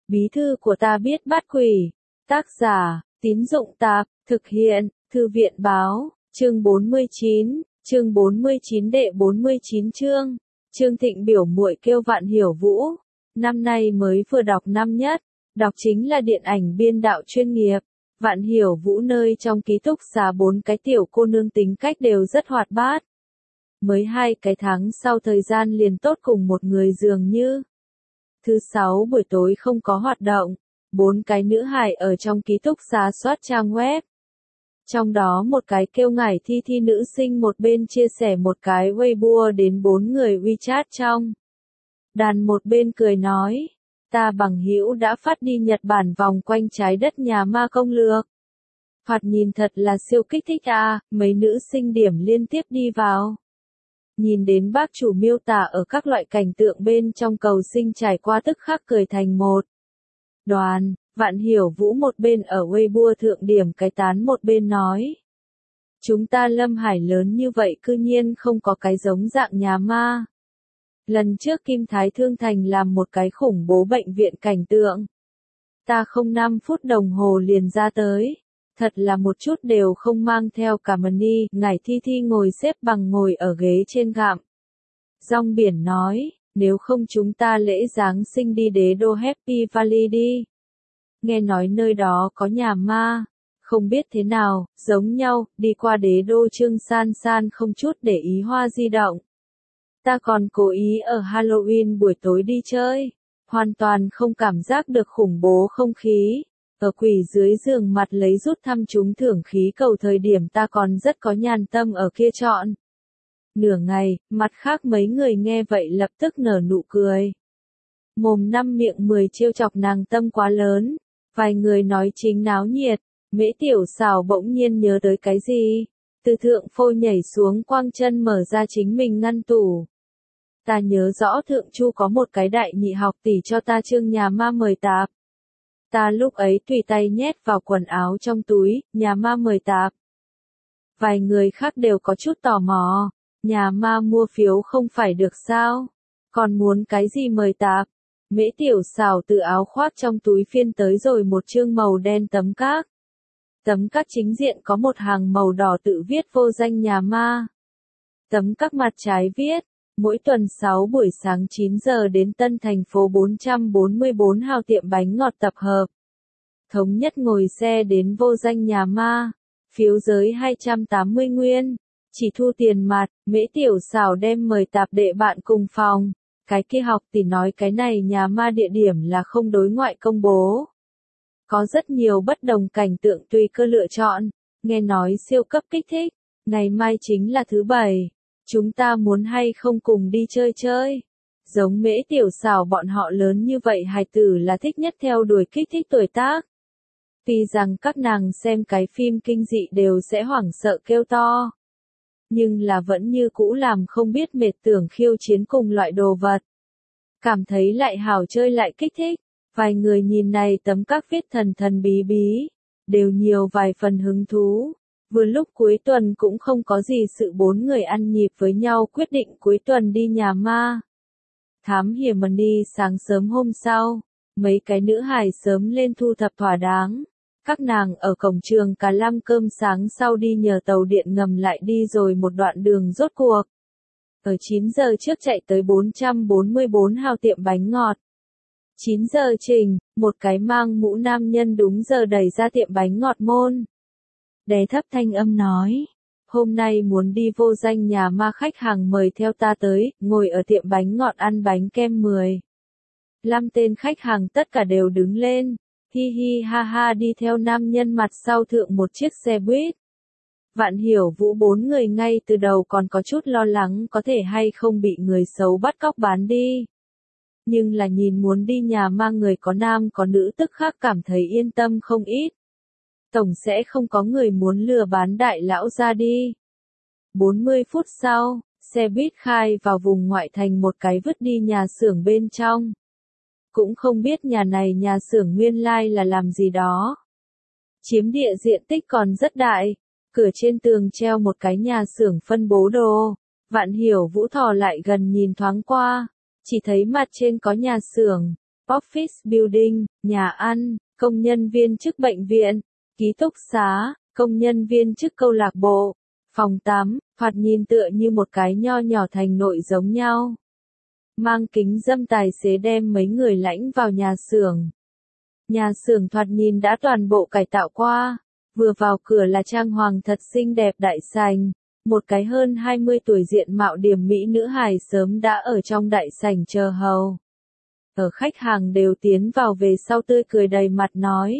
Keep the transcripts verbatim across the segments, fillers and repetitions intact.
Bí thư của ta biết bắt quỷ. Tác giả, Tín Dụng Tạp, thực hiện, Thư viện Báo, chương bốn mươi chín, chương bốn mươi chín đệ bốn mươi chín chương. Trương Thịnh biểu muội kêu Vạn Hiểu Vũ, năm nay mới vừa đọc năm nhất, đọc chính là điện ảnh biên đạo chuyên nghiệp. Vạn Hiểu Vũ nơi trong ký túc xá bốn cái tiểu cô nương tính cách đều rất hoạt bát. Mới hai cái tháng sau thời gian liền tốt cùng một người dường như. Thứ sáu buổi tối không có hoạt động, bốn cái nữ hài ở trong ký túc xá soát trang web. Trong đó một cái kêu ngải thi thi nữ sinh một bên chia sẻ một cái Weibo đến bốn người WeChat trong. Đàn một bên cười nói, ta bằng hữu đã phát đi Nhật Bản vòng quanh trái đất nhà ma công lược. Thoạt nhìn thật là siêu kích thích à, mấy nữ sinh điểm liên tiếp đi vào. Nhìn đến bác chủ miêu tả ở các loại cảnh tượng bên trong cầu sinh trải qua tức khắc cười thành một đoàn. Vạn Hiểu Vũ một bên ở Weibo thượng điểm cái tán một bên nói. Chúng ta Lâm Hải lớn như vậy cư nhiên không có cái giống dạng nhà ma. Lần trước Kim Thái Thương Thành làm một cái khủng bố bệnh viện cảnh tượng. Ta không năm phút đồng hồ liền ra tới. Thật là một chút đều không mang theo cả mani. Ngải thi thi ngồi xếp bằng ngồi ở ghế trên gạm. Rong biển nói, nếu không chúng ta lễ Giáng sinh đi đế đô Happy Valley đi. Nghe nói nơi đó có nhà ma, không biết thế nào, giống nhau, đi qua đế đô Trương San San không chút để ý hoa di động. Ta còn cố ý ở Halloween buổi tối đi chơi, hoàn toàn không cảm giác được khủng bố không khí. Ở quỷ dưới giường mặt lấy rút thăm trúng thưởng khí cầu thời điểm ta còn rất có nhàn tâm ở kia chọn. Nửa ngày, mặt khác mấy người nghe vậy lập tức nở nụ cười. Mồm năm miệng mười trêu chọc nàng tâm quá lớn. Vài người nói chính náo nhiệt, Mễ Tiểu Xảo bỗng nhiên nhớ tới cái gì, từ thượng phôi nhảy xuống quang chân mở ra chính mình ngăn tủ. Ta nhớ rõ thượng chu có một cái đại nhị học tỷ cho ta chương nhà ma mời tạp. Ta lúc ấy tùy tay nhét vào quần áo trong túi, nhà ma mời tạp. Vài người khác đều có chút tò mò, nhà ma mua phiếu không phải được sao, còn muốn cái gì mời tạp. Mễ Tiểu Xảo từ áo khoác trong túi phiên tới rồi một chương màu đen tấm các. Tấm các chính diện có một hàng màu đỏ tự viết vô danh nhà ma. Tấm các mặt trái viết, mỗi tuần sáu buổi sáng chín giờ đến Tân Thành phố bốn trăm bốn mươi bốn hào tiệm bánh ngọt tập hợp. Thống nhất ngồi xe đến vô danh nhà ma, phiếu giới hai trăm tám mươi nguyên, chỉ thu tiền mặt. Mễ Tiểu Xảo đem mời tạp đệ bạn cùng phòng. Cái kia học tỷ nói cái này nhà ma địa điểm là không đối ngoại công bố. Có rất nhiều bất đồng cảnh tượng tùy cơ lựa chọn, nghe nói siêu cấp kích thích, ngày mai chính là thứ bảy, chúng ta muốn hay không cùng đi chơi chơi. Giống Mễ Tiểu Xảo bọn họ lớn như vậy hài tử là thích nhất theo đuổi kích thích tuổi tác. Tuy rằng các nàng xem cái phim kinh dị đều sẽ hoảng sợ kêu to. Nhưng là vẫn như cũ làm không biết mệt tưởng khiêu chiến cùng loại đồ vật. Cảm thấy lại hào chơi lại kích thích, vài người nhìn này tấm các viết thần thần bí bí, đều nhiều vài phần hứng thú. Vừa lúc cuối tuần cũng không có gì sự bốn người ăn nhịp với nhau quyết định cuối tuần đi nhà ma. Thám hiểm đi sáng sớm hôm sau, mấy cái nữ hài sớm lên thu thập thỏa đáng. Các nàng ở cổng trường cả lăm cơm sáng sau đi nhờ tàu điện ngầm lại đi rồi một đoạn đường rốt cuộc. Ở chín giờ trước chạy tới bốn trăm bốn mươi bốn hào tiệm bánh ngọt. chín giờ trình, một cái mang mũ nam nhân đúng giờ đẩy ra tiệm bánh ngọt môn. Đè thấp thanh âm nói, hôm nay muốn đi vô danh nhà ma khách hàng mời theo ta tới, ngồi ở tiệm bánh ngọt ăn bánh kem mười. Lăm tên khách hàng tất cả đều đứng lên. Hi hi ha ha đi theo nam nhân mặt sau thượng một chiếc xe buýt. Vạn Hiểu Vũ bốn người ngay từ đầu còn có chút lo lắng có thể hay không bị người xấu bắt cóc bán đi. Nhưng là nhìn muốn đi nhà ma người có nam có nữ tức khắc cảm thấy yên tâm không ít. Tổng sẽ không có người muốn lừa bán đại lão ra đi. bốn mươi phút sau, xe buýt khai vào vùng ngoại thành một cái vứt đi nhà xưởng bên trong. Cũng không biết nhà này nhà xưởng nguyên lai là làm gì đó. Chiếm địa diện tích còn rất đại, cửa trên tường treo một cái nhà xưởng phân bố đồ. Vạn Hiểu Vũ thò lại gần nhìn thoáng qua, chỉ thấy mặt trên có nhà xưởng, office building, nhà ăn, công nhân viên chức bệnh viện, ký túc xá, công nhân viên chức câu lạc bộ, phòng tắm, thoạt nhìn tựa như một cái nho nhỏ thành nội giống nhau. Mang kính râm tài xế đem mấy người lãnh vào nhà xưởng. Nhà xưởng thoạt nhìn đã toàn bộ cải tạo qua, vừa vào cửa là trang hoàng thật xinh đẹp đại sảnh, một cái hơn hai mươi tuổi diện mạo điểm mỹ nữ hài sớm đã ở trong đại sảnh chờ hầu. Ở khách hàng đều tiến vào về sau tươi cười đầy mặt nói.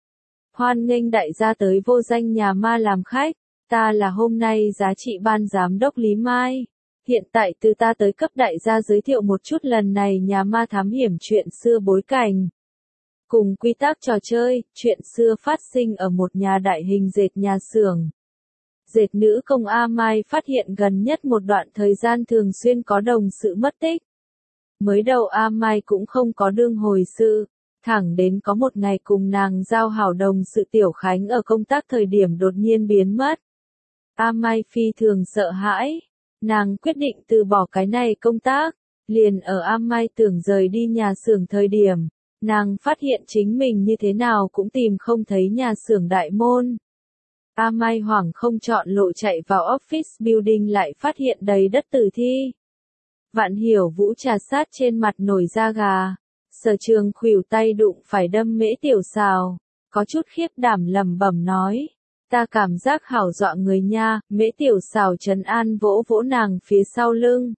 Hoan nghênh đại gia tới vô danh nhà ma làm khách, ta là hôm nay giá trị ban giám đốc Lý Mai. Hiện tại từ ta tới cấp đại gia giới thiệu một chút lần này nhà ma thám hiểm chuyện xưa bối cảnh. Cùng quy tắc trò chơi, chuyện xưa phát sinh ở một nhà đại hình dệt nhà xưởng. Dệt nữ công A Mai phát hiện gần nhất một đoạn thời gian thường xuyên có đồng sự mất tích. Mới đầu A Mai cũng không có đương hồi sự, thẳng đến có một ngày cùng nàng giao hảo đồng sự Tiểu Khánh ở công tác thời điểm đột nhiên biến mất. A Mai phi thường sợ hãi, nàng quyết định từ bỏ cái này công tác, liền ở A Mai tưởng rời đi nhà xưởng thời điểm, nàng phát hiện chính mình như thế nào cũng tìm không thấy nhà xưởng đại môn. A Mai hoảng không chọn lộ chạy vào office building lại phát hiện đầy đất tử thi. Vạn Hiểu Vũ trà sát trên mặt nổi da gà, Sở Trường khuỷu tay đụng phải đâm Mễ Tiểu Sào, có chút khiếp đảm lẩm bẩm nói, ta cảm giác hảo dọa người nha. Mễ Tiểu Sào trấn an vỗ vỗ nàng phía sau lưng.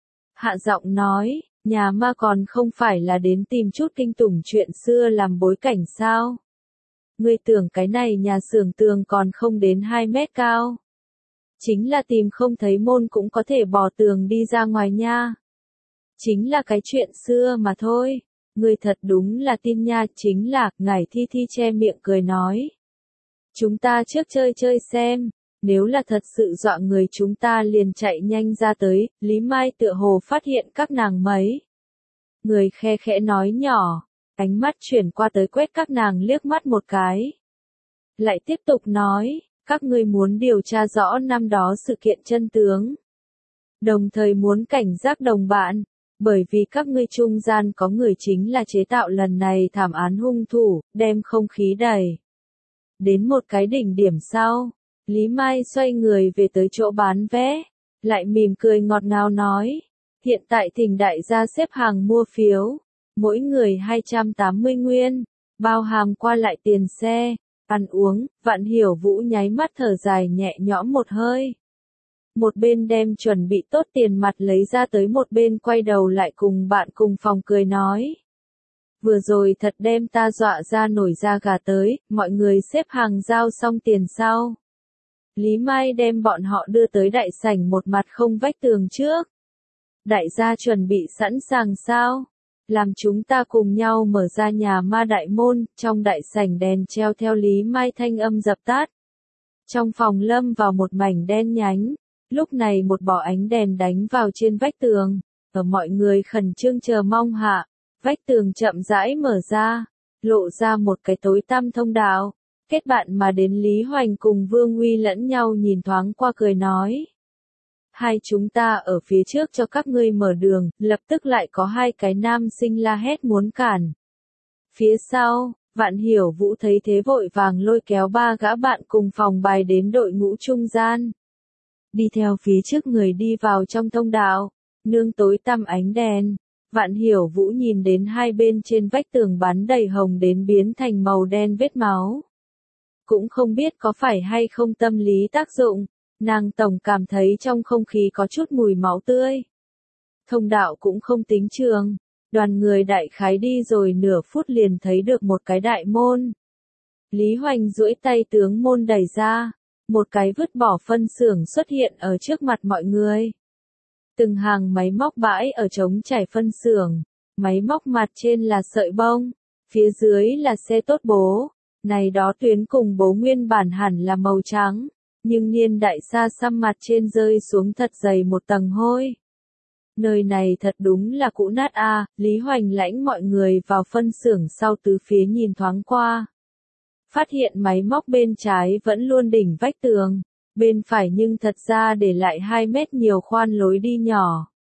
Hạ giọng nói, nhà ma còn không phải là đến tìm chút kinh tủng chuyện xưa làm bối cảnh sao? Ngươi tưởng cái này nhà xưởng tường còn không đến hai mét cao. Chính là tìm không thấy môn cũng có thể bò tường đi ra ngoài nha. Chính là cái chuyện xưa mà thôi. Ngươi thật đúng là tin nha. Chính là, ngải Thi Thi che miệng cười nói. Chúng ta trước chơi chơi xem. Nếu là thật sự dọa người chúng ta liền chạy nhanh ra tới. Lý Mai tựa hồ phát hiện các nàng mấy. Người khe khẽ nói nhỏ. Ánh mắt chuyển qua tới quét các nàng liếc mắt một cái. Lại tiếp tục nói, các ngươi muốn điều tra rõ năm đó sự kiện chân tướng. Đồng thời muốn cảnh giác đồng bạn, bởi vì các ngươi trung gian có người chính là chế tạo lần này thảm án hung thủ, đem không khí đẩy. Đến một cái đỉnh điểm sau, Lý Mai xoay người về tới chỗ bán vé, lại mỉm cười ngọt ngào nói, hiện tại thỉnh đại gia xếp hàng mua phiếu. Mỗi người hai trăm tám mươi nguyên, bao hàm qua lại tiền xe, ăn uống. Vạn Hiểu Vũ nháy mắt thở dài nhẹ nhõm một hơi. Một bên đem chuẩn bị tốt tiền mặt lấy ra tới, một bên quay đầu lại cùng bạn cùng phòng cười nói. Vừa rồi thật đem ta dọa ra nổi da gà tới, mọi người xếp hàng giao xong tiền sau. Lý Mai đem bọn họ đưa tới đại sảnh một mặt không vách tường trước. Đại gia chuẩn bị sẵn sàng sao? Làm chúng ta cùng nhau mở ra nhà ma đại môn. Trong đại sảnh đèn treo theo Lý Mai thanh âm dập tắt. Trong phòng lâm vào một mảnh đen nhánh. Lúc này một bó ánh đèn đánh vào trên vách tường. Ở mọi người khẩn trương chờ mong hạ, vách tường chậm rãi mở ra, lộ ra một cái tối tăm thông đạo. Kết bạn mà đến Lý Hoành cùng Vương Uy lẫn nhau nhìn thoáng qua cười nói. Hai chúng ta ở phía trước cho các ngươi mở đường, lập tức lại có hai cái nam sinh la hét muốn cản. Phía sau, Vạn Hiểu Vũ thấy thế vội vàng lôi kéo ba gã bạn cùng phòng bài đến đội ngũ trung gian. Đi theo phía trước người đi vào trong thông đạo, nương tối tăm ánh đèn. Vạn Hiểu Vũ nhìn đến hai bên trên vách tường bắn đầy hồng đến biến thành màu đen vết máu. Cũng không biết có phải hay không tâm lý tác dụng. Nàng tổng cảm thấy trong không khí có chút mùi máu tươi. Thông đạo cũng không tính trường. Đoàn người đại khái đi rồi nửa phút liền thấy được một cái đại môn. Lý Hoành duỗi tay tướng môn đẩy ra. Một cái vứt bỏ phân xưởng xuất hiện ở trước mặt mọi người. Từng hàng máy móc bãi ở trống trải phân xưởng. Máy móc mặt trên là sợi bông. Phía dưới là xe tốt bố. Này đó tuyến cùng bố nguyên bản hẳn là màu trắng. Nhưng niên đại xa xăm mặt trên rơi xuống thật dày một tầng hôi. Nơi này thật đúng là cũ nát a. À. Lý Hoành lãnh mọi người vào phân xưởng sau tứ phía nhìn thoáng qua. Phát hiện máy móc bên trái vẫn luôn đỉnh vách tường, bên phải nhưng thật ra để lại hai mét nhiều khoan lối đi nhỏ.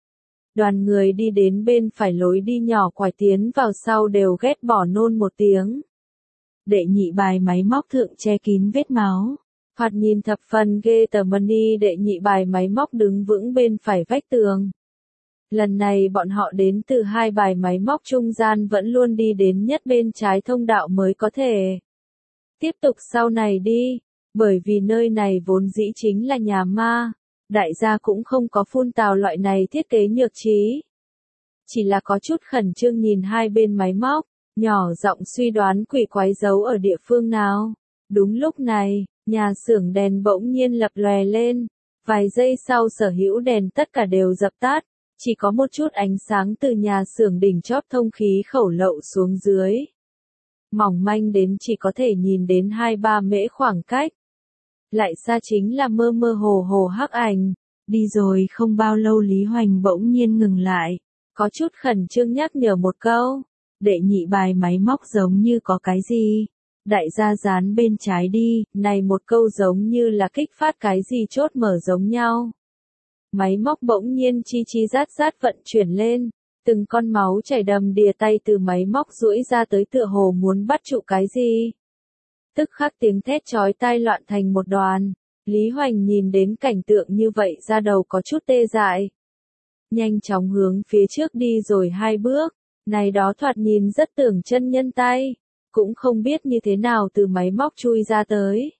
Đoàn người đi đến bên phải lối đi nhỏ quải tiến vào sau đều ghét bỏ nôn một tiếng. Đệ nhị bài máy móc thượng che kín vết máu. Thoạt nhìn thập phần ghê tởm. Đệ nhị bài máy móc đứng vững bên phải vách tường. Lần này bọn họ đến từ hai bài máy móc trung gian vẫn luôn đi đến nhất bên trái thông đạo mới có thể tiếp tục sau này đi, bởi vì nơi này vốn dĩ chính là nhà ma, đại gia cũng không có phun tào loại này thiết kế nhược trí. Chỉ là có chút khẩn trương nhìn hai bên máy móc, nhỏ giọng suy đoán quỷ quái giấu ở địa phương nào. Đúng lúc này, nhà xưởng đèn bỗng nhiên lập lòe lên, vài giây sau sở hữu đèn tất cả đều dập tắt. Chỉ có một chút ánh sáng từ nhà xưởng đỉnh chóp thông khí khẩu lậu xuống dưới. Mỏng manh đến chỉ có thể nhìn đến hai ba mễ khoảng cách. Lại xa chính là mơ mơ hồ hồ hắc ảnh. Đi rồi không bao lâu Lý Hoành bỗng nhiên ngừng lại. Có chút khẩn trương nhắc nhở một câu. Đệ nhị bài máy móc giống như có cái gì. Đại gia dán bên trái đi. Này một câu giống như là kích phát cái gì chốt mở giống nhau. Máy móc bỗng nhiên chi chi rát rát vận chuyển lên, từng con máu chảy đầm đìa tay từ máy móc duỗi ra tới tựa hồ muốn bắt trụ cái gì. Tức khắc tiếng thét chói tai loạn thành một đoàn, Lý Hoành nhìn đến cảnh tượng như vậy ra đầu có chút tê dại. Nhanh chóng hướng phía trước đi rồi hai bước, này đó thoạt nhìn rất tưởng chân nhân tay, cũng không biết như thế nào từ máy móc chui ra tới.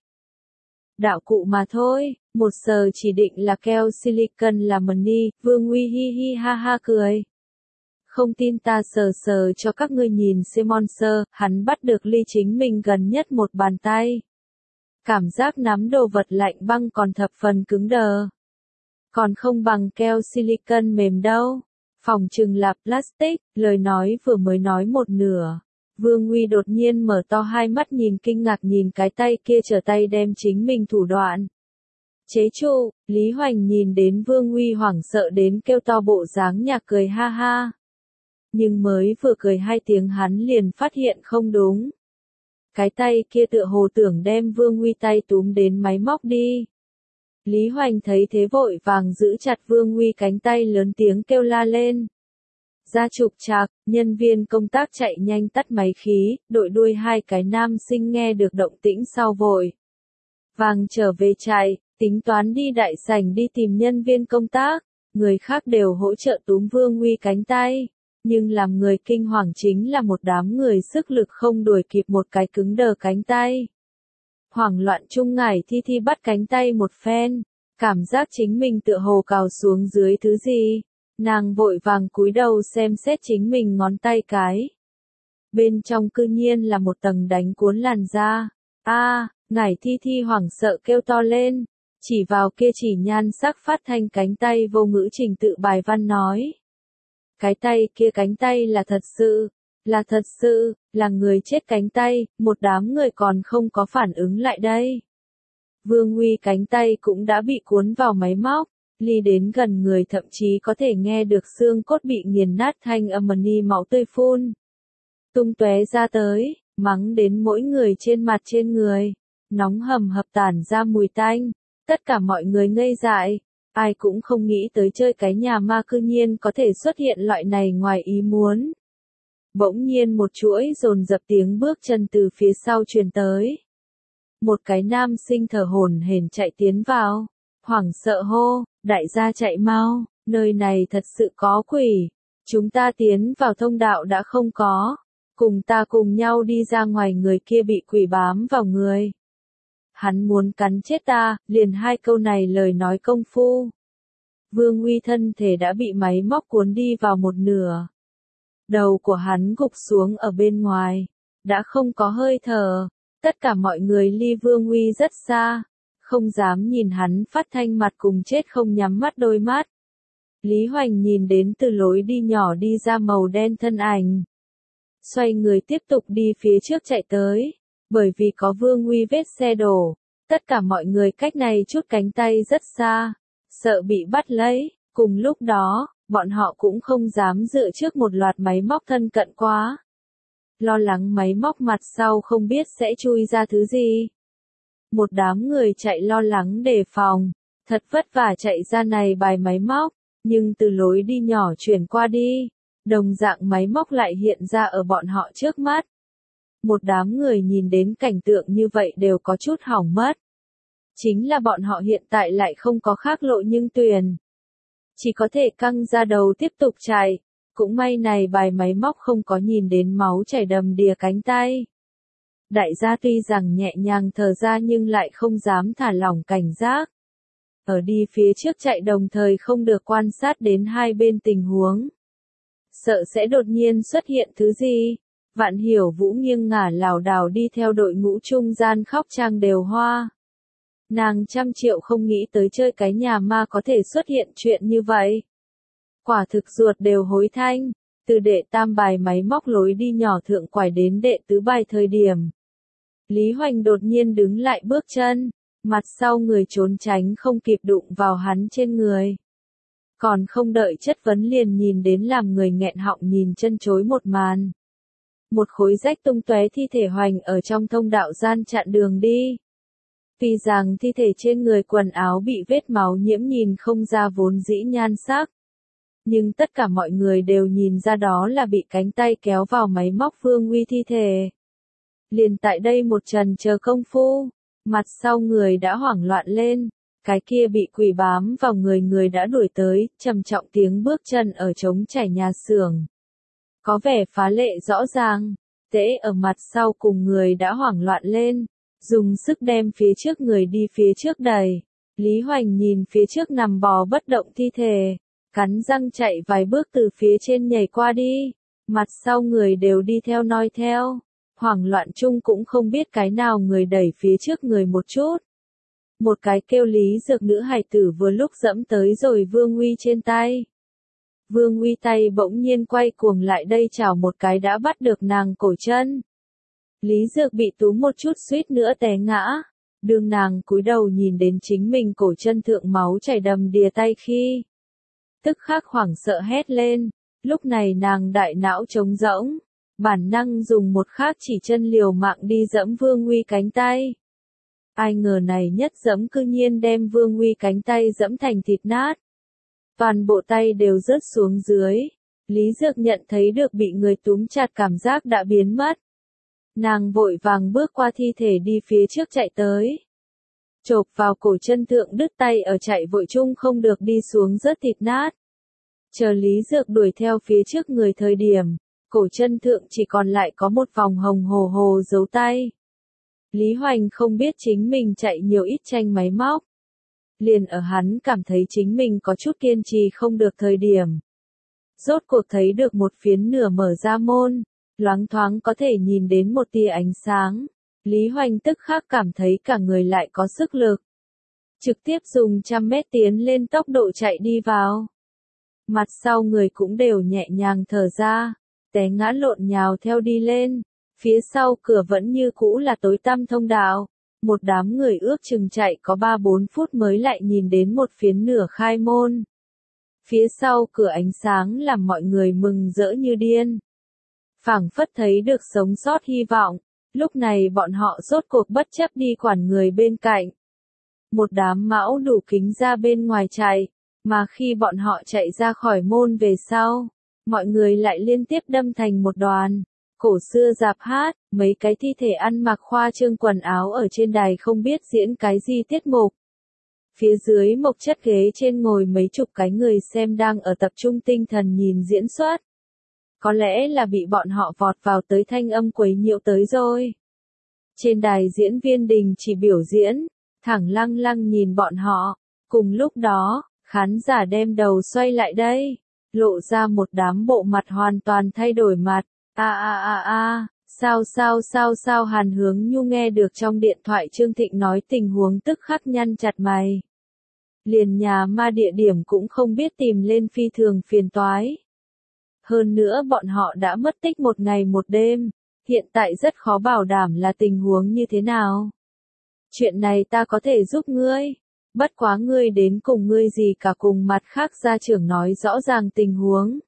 Đạo cụ mà thôi, một sờ chỉ định là keo silicon là money, Vương Uy hi hi ha ha cười. Không tin ta sờ sờ cho các ngươi nhìn xem monster, hắn bắt được ly chính mình gần nhất một bàn tay. Cảm giác nắm đồ vật lạnh băng còn thập phần cứng đờ. Còn không bằng keo silicon mềm đâu. Phòng chừng là plastic, lời nói vừa mới nói một nửa. Vương Uy đột nhiên mở to hai mắt nhìn kinh ngạc nhìn cái tay kia trở tay đem chính mình thủ đoạn. Chế trụ, Lý Hoành nhìn đến Vương Uy hoảng sợ đến kêu to bộ dáng nhạc cười ha ha. Nhưng mới vừa cười hai tiếng hắn liền phát hiện không đúng. Cái tay kia tựa hồ tưởng đem Vương Uy tay túm đến máy móc đi. Lý Hoành thấy thế vội vàng giữ chặt Vương Uy cánh tay lớn tiếng kêu la lên. Ra trục trạc, nhân viên công tác chạy nhanh tắt máy khí, đội đuôi hai cái nam sinh nghe được động tĩnh sau vội. Vàng trở về chạy, tính toán đi đại sảnh đi tìm nhân viên công tác, người khác đều hỗ trợ túm Vương Uy cánh tay. Nhưng làm người kinh hoàng chính là một đám người sức lực không đuổi kịp một cái cứng đờ cánh tay. Hoảng loạn chung ngải thi thi bắt cánh tay một phen, cảm giác chính mình tựa hồ cào xuống dưới thứ gì. Nàng vội vàng cúi đầu xem xét chính mình ngón tay cái. Bên trong cư nhiên là một tầng đánh cuốn làn da. A, à, ngải thi thi hoảng sợ kêu to lên, chỉ vào kia chỉ nhan sắc phát thanh cánh tay vô ngữ trình tự bài văn nói. Cái tay kia cánh tay là thật sự, là thật sự, là người chết cánh tay, một đám người còn không có phản ứng lại đây. Vương Uy cánh tay cũng đã bị cuốn vào máy móc. Ly đến gần người thậm chí có thể nghe được xương cốt bị nghiền nát thanh âm ni máu tươi phun. Tung tóe ra tới, mắng đến mỗi người trên mặt trên người. Nóng hầm hập tản ra mùi tanh. Tất cả mọi người ngây dại. Ai cũng không nghĩ tới chơi cái nhà ma cư nhiên có thể xuất hiện loại này ngoài ý muốn. Bỗng nhiên một chuỗi dồn dập tiếng bước chân từ phía sau truyền tới. Một cái nam sinh thở hổn hển chạy tiến vào. Hoảng sợ hô, đại gia chạy mau, nơi này thật sự có quỷ. Chúng ta tiến vào thông đạo đã không có. Cùng ta cùng nhau đi ra ngoài người kia bị quỷ bám vào người. Hắn muốn cắn chết ta, liền hai câu này lời nói công phu. Vương Uy thân thể đã bị máy móc cuốn đi vào một nửa. Đầu của hắn gục xuống ở bên ngoài, đã không có hơi thở. Tất cả mọi người ly Vương Uy rất xa, không dám nhìn hắn phát thanh mặt cùng chết không nhắm mắt đôi mắt. Lý Hoành nhìn đến từ lối đi nhỏ đi ra màu đen thân ảnh. Xoay người tiếp tục đi phía trước chạy tới, bởi vì có Vương Uy vết xe đổ, tất cả mọi người cách này chút cánh tay rất xa, sợ bị bắt lấy, cùng lúc đó, bọn họ cũng không dám dựa trước một loạt máy móc thân cận quá. Lo lắng máy móc mặt sau không biết sẽ chui ra thứ gì. Một đám người chạy lo lắng đề phòng, thật vất vả chạy ra này bài máy móc, Nhưng từ lối đi nhỏ chuyển qua đi, đồng dạng máy móc lại hiện ra ở bọn họ trước mắt. Một đám người nhìn đến cảnh tượng như vậy đều có chút hỏng mất. Chính là bọn họ hiện tại lại không có khác lộ nhưng tuyền. Chỉ có thể căng ra đầu tiếp tục chạy. Cũng may này bài máy móc không có nhìn đến máu chảy đầm đìa cánh tay. Đại gia tuy rằng nhẹ nhàng thở ra nhưng lại không dám thả lỏng cảnh giác. Ở đi phía trước chạy đồng thời không được quan sát đến hai bên tình huống. Sợ sẽ đột nhiên xuất hiện thứ gì. Vạn Hiểu Vũ nghiêng ngả lảo đảo đi theo đội ngũ trung gian khóc trang đều hoa. Nàng trăm triệu không nghĩ tới chơi cái nhà ma có thể xuất hiện chuyện như vậy. Quả thực ruột đều hối thanh, từ đệ tam bài máy móc lối đi nhỏ thượng quải đến đệ tứ bài thời điểm. Lý Hoành đột nhiên đứng lại bước chân, mặt sau người trốn tránh không kịp đụng vào hắn trên người. Còn không đợi chất vấn liền nhìn đến làm người nghẹn họng nhìn chân chối một màn. Một khối rách tung tóe thi thể Hoành ở trong thông đạo gian chặn đường đi. Tuy rằng thi thể trên người quần áo bị vết máu nhiễm nhìn không ra vốn dĩ nhan sắc. Nhưng tất cả mọi người đều nhìn ra đó là bị cánh tay kéo vào máy móc Vương Uy thi thể. Liền tại đây một trần chờ công phu, mặt sau người đã hoảng loạn lên, cái kia bị quỷ bám vào người người đã đuổi tới, trầm trọng tiếng bước chân ở trống trải nhà xưởng. Có vẻ phá lệ rõ ràng, Tế ở mặt sau cùng người đã hoảng loạn lên, dùng sức đem phía trước người đi phía trước đẩy. Lý Hoành nhìn phía trước nằm bò bất động thi thể, cắn răng chạy vài bước từ phía trên nhảy qua đi, mặt sau người đều đi theo noi theo, hoảng loạn chung cũng không biết cái nào người đẩy phía trước người một chút. Một cái kêu Lý Dược nữ hài tử vừa lúc dẫm tới rồi Vương Uy trên tay. Vương Uy tay bỗng nhiên quay cuồng lại đây chảo một cái đã bắt được nàng cổ chân. Lý Dược bị tú một chút suýt nữa té ngã. Đương nàng cúi đầu nhìn đến chính mình cổ chân thượng máu chảy đầm đìa tay khi. Tức khắc hoảng sợ hét lên. Lúc này nàng đại não trống rỗng. Bản năng dùng một khác chỉ chân liều mạng đi dẫm Vương Uy cánh tay. Ai ngờ này nhất dẫm cư nhiên đem Vương Uy cánh tay dẫm thành thịt nát. Toàn bộ tay đều rớt xuống dưới. Lý Dược nhận thấy được bị người túm chặt cảm giác đã biến mất. Nàng vội vàng bước qua thi thể đi phía trước chạy tới. Chộp vào cổ chân thượng đứt tay ở chạy vội chung không được đi xuống rớt thịt nát. Chờ Lý Dược đuổi theo phía trước người thời điểm, cổ chân thượng chỉ còn lại có một vòng hồng hồ hồ dấu tay. Lý Hoành không biết chính mình chạy nhiều ít tranh máy móc. Liền ở hắn cảm thấy chính mình có chút kiên trì không được thời điểm. Rốt cuộc thấy được một phiến nửa mở ra môn, loáng thoáng có thể nhìn đến một tia ánh sáng. Lý Hoành tức khắc cảm thấy cả người lại có sức lực. Trực tiếp dùng trăm mét tiến lên tốc độ chạy đi vào. Mặt sau người cũng đều nhẹ nhàng thở ra, té ngã lộn nhào theo đi lên. Phía sau cửa vẫn như cũ là tối tăm thông đạo. Một đám người ước chừng chạy có ba bốn phút mới lại nhìn đến một phiến nửa khai môn. Phía sau cửa ánh sáng làm mọi người mừng rỡ như điên. Phảng phất thấy được sống sót hy vọng, lúc này bọn họ rốt cuộc bất chấp đi quản người bên cạnh. Một đám mão đủ kính ra bên ngoài chạy, mà khi bọn họ chạy ra khỏi môn về sau, mọi người lại liên tiếp đâm thành một đoàn. Cổ xưa rạp hát, mấy cái thi thể ăn mặc khoa trương quần áo ở trên đài không biết diễn cái gì tiết mục. Phía dưới mộc chất ghế trên ngồi mấy chục cái người xem đang ở tập trung tinh thần nhìn diễn xuất. Có lẽ là bị bọn họ vọt vào tới thanh âm quấy nhiễu tới rồi. Trên đài diễn viên đình chỉ biểu diễn, thẳng lăng lăng nhìn bọn họ. Cùng lúc đó, khán giả đem đầu xoay lại đây, lộ ra một đám bộ mặt hoàn toàn thay đổi mặt. A a a a, sao sao sao sao Hàn Hướng Nhu nghe được trong điện thoại Trương Thịnh nói tình huống tức khắc nhăn chặt mày. Liền nhà ma địa điểm cũng không biết tìm lên phi thường phiền toái. Hơn nữa bọn họ đã mất tích một ngày một đêm, hiện tại rất khó bảo đảm là tình huống như thế nào. Chuyện này ta có thể giúp ngươi, bất quá ngươi đến cùng ngươi gì cả cùng mặt khác gia trưởng nói rõ ràng tình huống.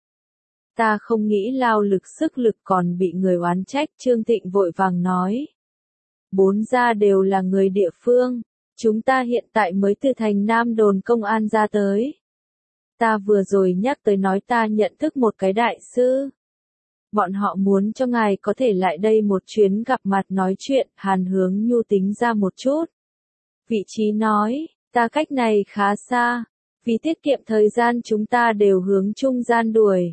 Ta không nghĩ lao lực sức lực còn bị người oán trách, Trương Thịnh vội vàng nói. Bốn gia đều là người địa phương, chúng ta hiện tại mới từ thành Nam đồn công an ra tới. Ta vừa rồi nhắc tới nói ta nhận thức một cái đại sư. Bọn họ muốn cho ngài có thể lại đây một chuyến gặp mặt nói chuyện, Hàn Hướng Nhu tính ra một chút. Vị trí nói, ta cách này khá xa, vì tiết kiệm thời gian chúng ta đều hướng trung gian đuổi.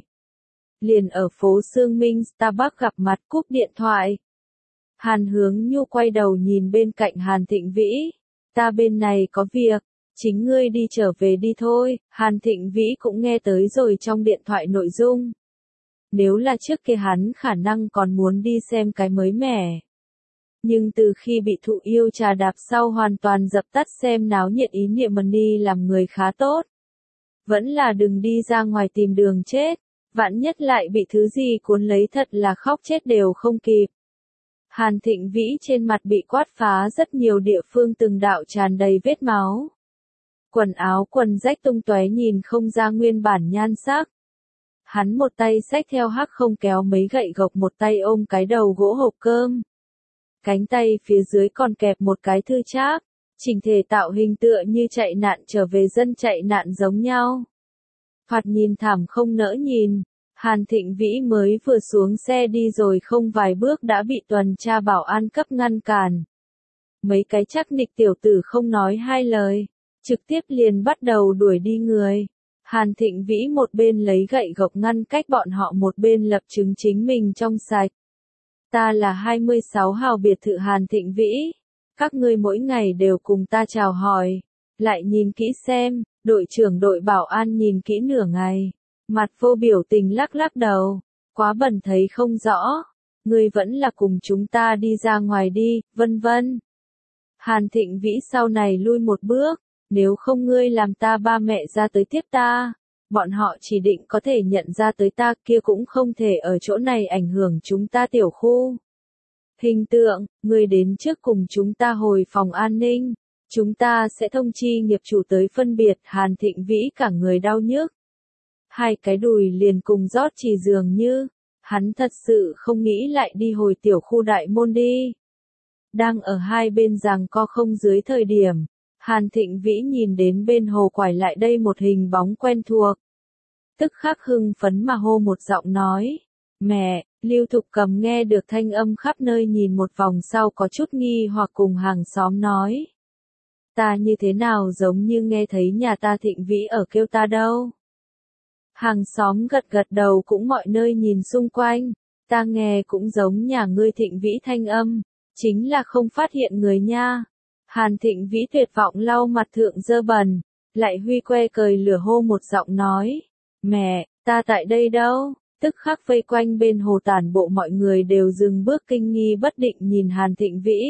Liền ở phố Sương Minh Starbucks gặp mặt cúp điện thoại. Hàn Hướng Nhu quay đầu nhìn bên cạnh Hàn Thịnh Vĩ, ta bên này có việc, chính ngươi đi trở về đi thôi. Hàn Thịnh Vĩ cũng nghe tới rồi trong điện thoại nội dung. Nếu là trước kia hắn khả năng còn muốn đi xem cái mới mẻ. Nhưng từ khi bị thụ yêu trà đạp sau hoàn toàn dập tắt xem náo nhiệt ý niệm mình đi làm người khá tốt. Vẫn là đừng đi ra ngoài tìm đường chết, vạn nhất lại bị thứ gì cuốn lấy thật là khóc chết đều không kịp. Hàn Thịnh Vĩ trên mặt bị quát phá rất nhiều địa phương từng đạo tràn đầy vết máu. Quần áo quần rách tung tóe nhìn không ra nguyên bản nhan sắc. Hắn một tay xách theo hắc không kéo mấy gậy gộc, một tay ôm cái đầu gỗ hộp cơm. Cánh tay phía dưới còn kẹp một cái thư trác, chỉnh thể tạo hình tựa như chạy nạn trở về dân chạy nạn giống nhau. Thoạt nhìn thảm không nỡ nhìn, Hàn Thịnh Vĩ mới vừa xuống xe đi rồi không vài bước đã bị tuần tra bảo an cấp ngăn cản. Mấy cái chắc nịch tiểu tử không nói hai lời, trực tiếp liền bắt đầu đuổi đi người. Hàn Thịnh Vĩ một bên lấy gậy gộc ngăn cách bọn họ, một bên lập chứng chính mình trong sạch. Ta là hai mươi sáu hào biệt thự Hàn Thịnh Vĩ. Các ngươi mỗi ngày đều cùng ta chào hỏi. Lại nhìn kỹ xem, đội trưởng đội bảo an nhìn kỹ nửa ngày. Mặt vô biểu tình lắc lắc đầu. Quá bẩn thấy không rõ. Ngươi vẫn là cùng chúng ta đi ra ngoài đi, vân vân. Hàn Thịnh Vĩ sau này lui một bước. Nếu không ngươi làm ta ba mẹ ra tới tiếp ta, bọn họ chỉ định có thể nhận ra tới ta, kia cũng không thể ở chỗ này ảnh hưởng chúng ta tiểu khu. Hình tượng, ngươi đến trước cùng chúng ta hồi phòng an ninh, chúng ta sẽ thông chi nghiệp chủ tới phân biệt. Hàn Thịnh Vĩ cả người đau nhức. Hai cái đùi liền cùng rót chỉ dường như, hắn thật sự không nghĩ lại đi hồi tiểu khu đại môn đi. Đang ở hai bên giằng co không dưới thời điểm. Hàn Thịnh Vĩ nhìn đến bên hồ quải lại đây một hình bóng quen thuộc. Tức khắc hưng phấn mà hô một giọng nói. Mẹ, Lưu Thục Cầm nghe được thanh âm khắp nơi nhìn một vòng sau có chút nghi hoặc cùng hàng xóm nói. Ta như thế nào giống như nghe thấy nhà ta Thịnh Vĩ ở kêu ta đâu. Hàng xóm gật gật đầu cũng mọi nơi nhìn xung quanh. Ta nghe cũng giống nhà ngươi Thịnh Vĩ thanh âm, chính là không phát hiện người nha. Hàn Thịnh Vĩ tuyệt vọng lau mặt thượng dơ bẩn, lại huy que cời lửa hô một giọng nói. Mẹ, ta tại đây đâu? Tức khắc vây quanh bên hồ tản bộ mọi người đều dừng bước kinh nghi bất định nhìn Hàn Thịnh Vĩ.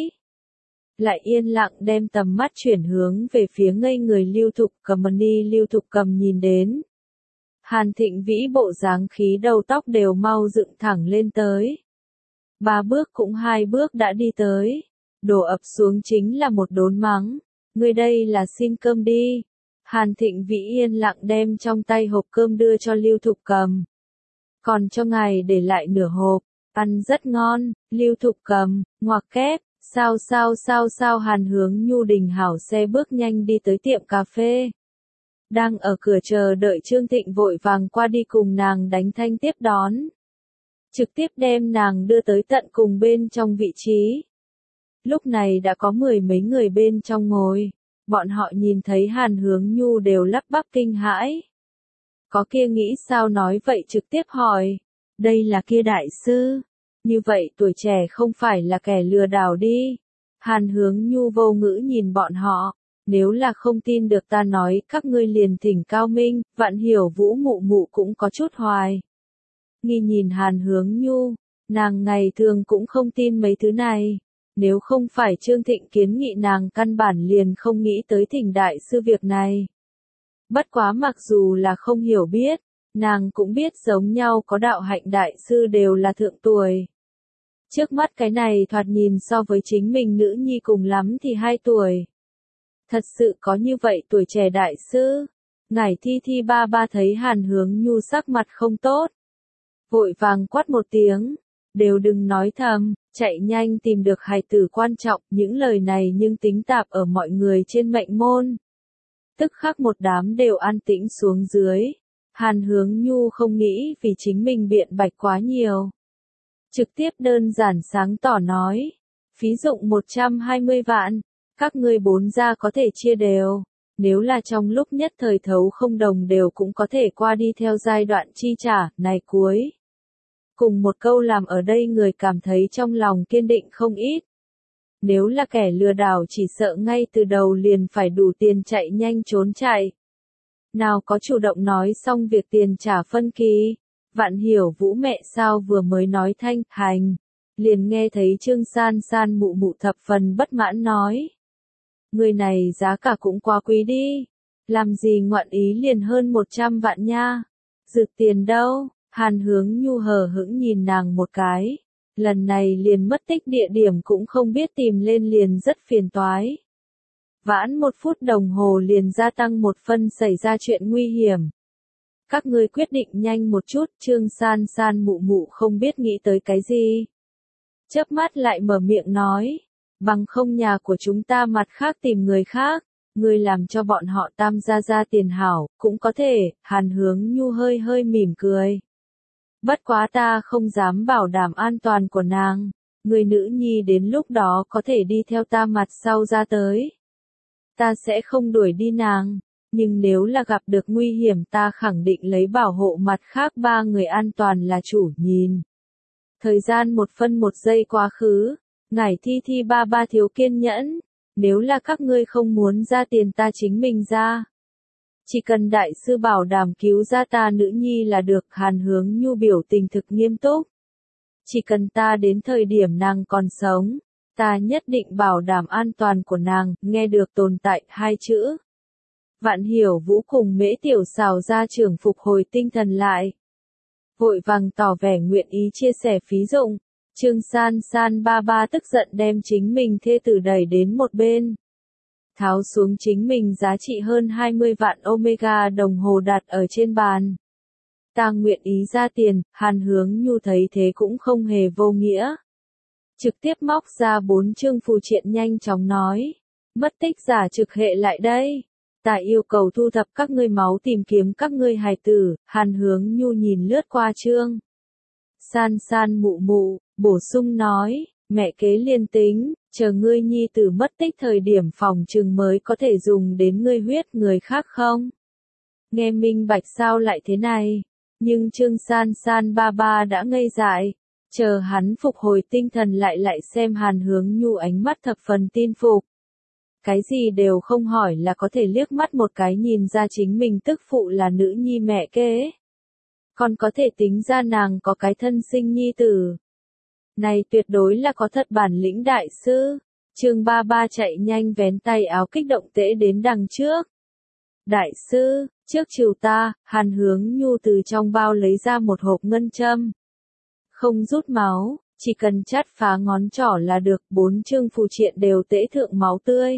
Lại yên lặng đem tầm mắt chuyển hướng về phía ngây người Lưu Thục Cầm. Đi Lưu Thục Cầm nhìn đến. Hàn Thịnh Vĩ bộ dáng khí đầu tóc đều mau dựng thẳng lên tới. Ba bước cũng hai bước đã đi tới. Đổ ập xuống chính là một đốn mắng. Ngươi đây là xin cơm đi. Hàn Thịnh Vĩ yên lặng đem trong tay hộp cơm đưa cho Lưu Thục Cầm. Còn cho ngài để lại nửa hộp, ăn rất ngon. Lưu Thục Cầm, ngoặc kép, sao sao sao sao. Hàn Hướng Nhu đình hảo xe bước nhanh đi tới tiệm cà phê. Đang ở cửa chờ đợi Trương Thịnh vội vàng qua đi cùng nàng đánh thanh tiếp đón. Trực tiếp đem nàng đưa tới tận cùng bên trong vị trí. Lúc này đã có mười mấy người bên trong ngồi, bọn họ nhìn thấy Hàn Hướng Nhu đều lắp bắp kinh hãi. Có kia nghĩ sao nói vậy trực tiếp hỏi, đây là kia đại sư, như vậy tuổi trẻ không phải là kẻ lừa đảo đi. Hàn Hướng Nhu vô ngữ nhìn bọn họ, nếu là không tin được ta nói các ngươi liền thỉnh Cao Minh. Vạn Hiểu Vũ mụ mụ cũng có chút hoài nghi nhìn Hàn Hướng Nhu, nàng ngày thường cũng không tin mấy thứ này. Nếu không phải Trương Thịnh kiến nghị nàng căn bản liền không nghĩ tới thỉnh đại sư việc này. Bất quá mặc dù là không hiểu biết, nàng cũng biết giống nhau có đạo hạnh đại sư đều là thượng tuổi. Trước mắt cái này thoạt nhìn so với chính mình nữ nhi cùng lắm thì hai tuổi. Thật sự có như vậy tuổi trẻ đại sư. Ngải Thi Thi ba ba thấy Hàn Hướng Nhu sắc mặt không tốt. Vội vàng quát một tiếng. Đều đừng nói thầm, chạy nhanh tìm được hài tử quan trọng. Những lời này nhưng tính tạp ở mọi người trên mệnh môn. Tức khắc một đám đều an tĩnh xuống dưới. Hàn Hướng Nhu không nghĩ vì chính mình biện bạch quá nhiều. Trực tiếp đơn giản sáng tỏ nói. Phí dụng một trăm hai mươi vạn. Các ngươi bốn gia có thể chia đều. Nếu là trong lúc nhất thời thấu không đồng đều cũng có thể qua đi theo giai đoạn chi trả, này cuối. Cùng một câu làm ở đây người cảm thấy trong lòng kiên định không ít. Nếu là kẻ lừa đảo chỉ sợ ngay từ đầu liền phải đủ tiền chạy nhanh trốn chạy. Nào có chủ động nói xong việc tiền trả phân kỳ. Vạn Hiểu Vũ mẹ sao vừa mới nói thanh hành. Liền nghe thấy Trương San San mụ mụ thập phần bất mãn nói. Người này giá cả cũng quá quý đi. Làm gì ngoạn ý liền hơn một trăm vạn nha. Dược tiền đâu? Hàn Hướng Nhu hờ hững nhìn nàng một cái. Lần này liền mất tích địa điểm cũng không biết tìm lên liền rất phiền toái. Vãn một phút đồng hồ liền gia tăng một phân xảy ra chuyện nguy hiểm. Các ngươi quyết định nhanh một chút, Trương San San mụ mụ không biết nghĩ tới cái gì. Chớp mắt lại mở miệng nói, bằng không nhà của chúng ta mặt khác tìm người khác, ngươi làm cho bọn họ tam gia ra tiền hảo, cũng có thể. Hàn Hướng Nhu hơi hơi mỉm cười. Bất quá ta không dám bảo đảm an toàn của nàng, người nữ nhi đến lúc đó có thể đi theo ta mặt sau ra tới. Ta sẽ không đuổi đi nàng, nhưng nếu là gặp được nguy hiểm ta khẳng định lấy bảo hộ mặt khác ba người an toàn là chủ. Nhìn. Thời gian một phân một giây quá khứ, ngải Thi Thi ba ba thiếu kiên nhẫn, nếu là các ngươi không muốn ra tiền ta chính mình ra. Chỉ cần đại sư bảo đảm cứu ra ta nữ nhi là được. Hàn Hướng Nhu biểu tình thực nghiêm túc. Chỉ cần ta đến thời điểm nàng còn sống, ta nhất định bảo đảm an toàn của nàng. Nghe được tồn tại hai chữ. Vạn Hiểu Vũ cùng Mễ Tiểu Xào gia trưởng phục hồi tinh thần lại. Vội vàng tỏ vẻ nguyện ý chia sẻ phí dụng. Trương San San ba ba tức giận đem chính mình thê tử đẩy đến một bên. Tháo xuống chính mình giá trị hơn hai mươi vạn Omega đồng hồ đặt ở trên bàn. Ta nguyện ý ra tiền. Hàn Hướng Nhu thấy thế cũng không hề vô nghĩa. Trực tiếp móc ra bốn chương phù triện nhanh chóng nói. Mất tích giả trực hệ lại đây. Ta yêu cầu thu thập các ngươi máu tìm kiếm các ngươi hài tử. Hàn Hướng Nhu nhìn lướt qua chương. San San mụ mụ, bổ sung nói, mẹ kế liên tính, chờ ngươi nhi tử mất tích thời điểm phòng trừng mới có thể dùng đến ngươi huyết người khác không? Nghe minh bạch sao lại thế này? Nhưng Trương San San ba ba đã ngây dại, chờ hắn phục hồi tinh thần lại lại xem Hàn Hướng Nhu ánh mắt thập phần tin phục. Cái gì đều không hỏi là có thể liếc mắt một cái nhìn ra chính mình tức phụ là nữ nhi mẹ kế. Còn có thể tính ra nàng có cái thân sinh nhi tử. Này tuyệt đối là có thật bản lĩnh đại sư. Trương ba ba chạy nhanh vén tay áo kích động tễ đến đằng trước. Đại sư, trước chiều ta. Hàn Hướng Nhu từ trong bao lấy ra một hộp ngân châm. Không rút máu, chỉ cần chát phá ngón trỏ là được. Bốn chương phù triện đều tễ thượng máu tươi.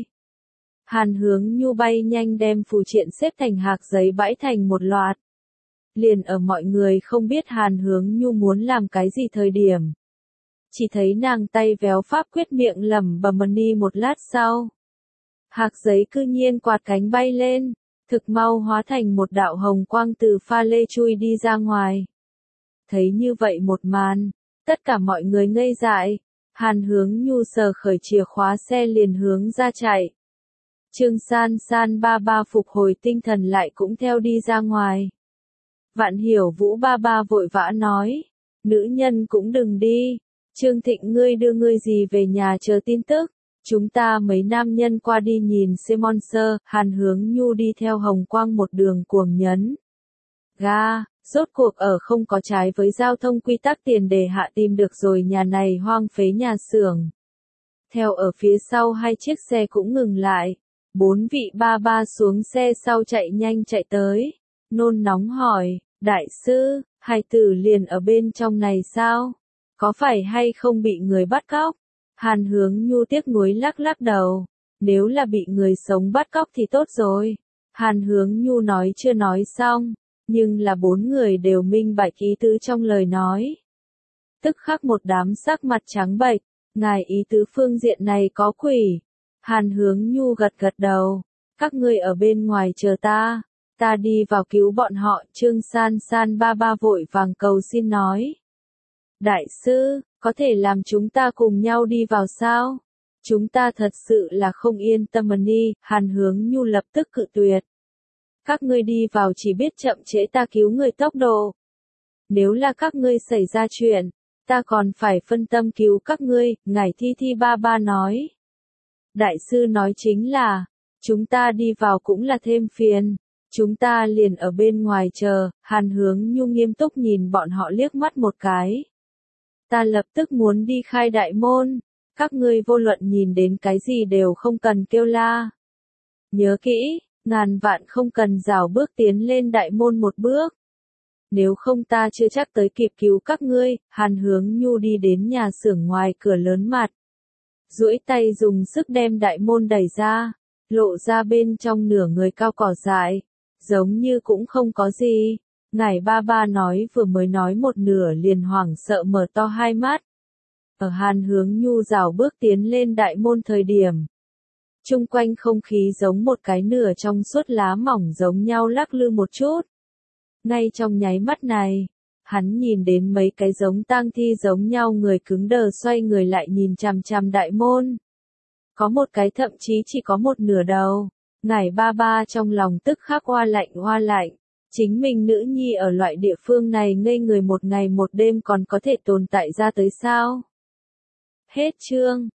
Hàn Hướng Nhu bay nhanh đem phù triện xếp thành hạc giấy bãi thành một loạt. Liền ở mọi người không biết Hàn Hướng Nhu muốn làm cái gì thời điểm. Chỉ thấy nàng tay véo pháp quyết miệng lẩm bẩm ni một lát sau. Hạc giấy cư nhiên quạt cánh bay lên, thực mau hóa thành một đạo hồng quang từ pha lê chui đi ra ngoài. Thấy như vậy một màn, tất cả mọi người ngây dại. Hàn Hướng Nhu sờ khởi chìa khóa xe liền hướng ra chạy. Trương San San ba ba phục hồi tinh thần lại cũng theo đi ra ngoài. Vạn Hiểu Vũ ba ba vội vã nói, nữ nhân cũng đừng đi, Trương Thịnh ngươi đưa ngươi gì về nhà chờ tin tức, chúng ta mấy nam nhân qua đi nhìn Simon Sơ. Hàn Hướng Nhu đi theo hồng quang một đường cuồng nhấn. Ga, rốt cuộc ở không có trái với giao thông quy tắc tiền đề hạ tìm được rồi nhà này hoang phế nhà xưởng. Theo ở phía sau hai chiếc xe cũng ngừng lại, bốn vị ba ba xuống xe sau chạy nhanh chạy tới, nôn nóng hỏi. Đại sư, hài tử liền ở bên trong này sao? Có phải hay không bị người bắt cóc? Hàn Hướng Nhu tiếc nuối lắc lắc đầu. Nếu là bị người sống bắt cóc thì tốt rồi. Hàn Hướng Nhu nói chưa nói xong, nhưng là bốn người đều minh bạch ý tứ trong lời nói. Tức khắc một đám sắc mặt trắng bệch, ngài ý tứ phương diện này có quỷ. Hàn Hướng Nhu gật gật đầu. Các ngươi ở bên ngoài chờ ta, ta đi vào cứu bọn họ. Trương San San ba ba vội vàng cầu xin nói. Đại sư, có thể làm chúng ta cùng nhau đi vào sao? Chúng ta thật sự là không yên tâm đi. Hàn Hướng Nhu lập tức cự tuyệt. Các ngươi đi vào chỉ biết chậm trễ ta cứu người tốc độ. Nếu là các ngươi xảy ra chuyện, ta còn phải phân tâm cứu các ngươi. Ngải Thi Thi ba ba nói. Đại sư nói chính là, chúng ta đi vào cũng là thêm phiền. Chúng ta liền ở bên ngoài chờ. Hàn Hướng Nhu nghiêm túc nhìn bọn họ liếc mắt một cái. Ta lập tức muốn đi khai đại môn. Các ngươi vô luận nhìn đến cái gì đều không cần kêu la. Nhớ kỹ, ngàn vạn không cần rảo bước tiến lên đại môn một bước. Nếu không ta chưa chắc tới kịp cứu các ngươi. Hàn Hướng Nhu đi đến nhà xưởng ngoài cửa lớn mặt. Duỗi tay dùng sức đem đại môn đẩy ra. Lộ ra bên trong nửa người cao cỏ dại. Giống như cũng không có gì. Ngải ba ba nói vừa mới nói một nửa liền hoảng sợ mở to hai mắt. Ở Hàn Hướng Nhu rảo bước tiến lên đại môn thời điểm. Chung quanh không khí giống một cái nửa trong suốt lá mỏng giống nhau lắc lư một chút. Ngay trong nháy mắt này, hắn nhìn đến mấy cái giống tang thi giống nhau người cứng đờ xoay người lại nhìn chằm chằm đại môn. Có một cái thậm chí chỉ có một nửa đầu. Ngải ba ba trong lòng tức khắc oa lạnh oa lạnh. Chính mình nữ nhi ở loại địa phương này ngây người một ngày một đêm còn có thể tồn tại ra tới sao? Hết chương.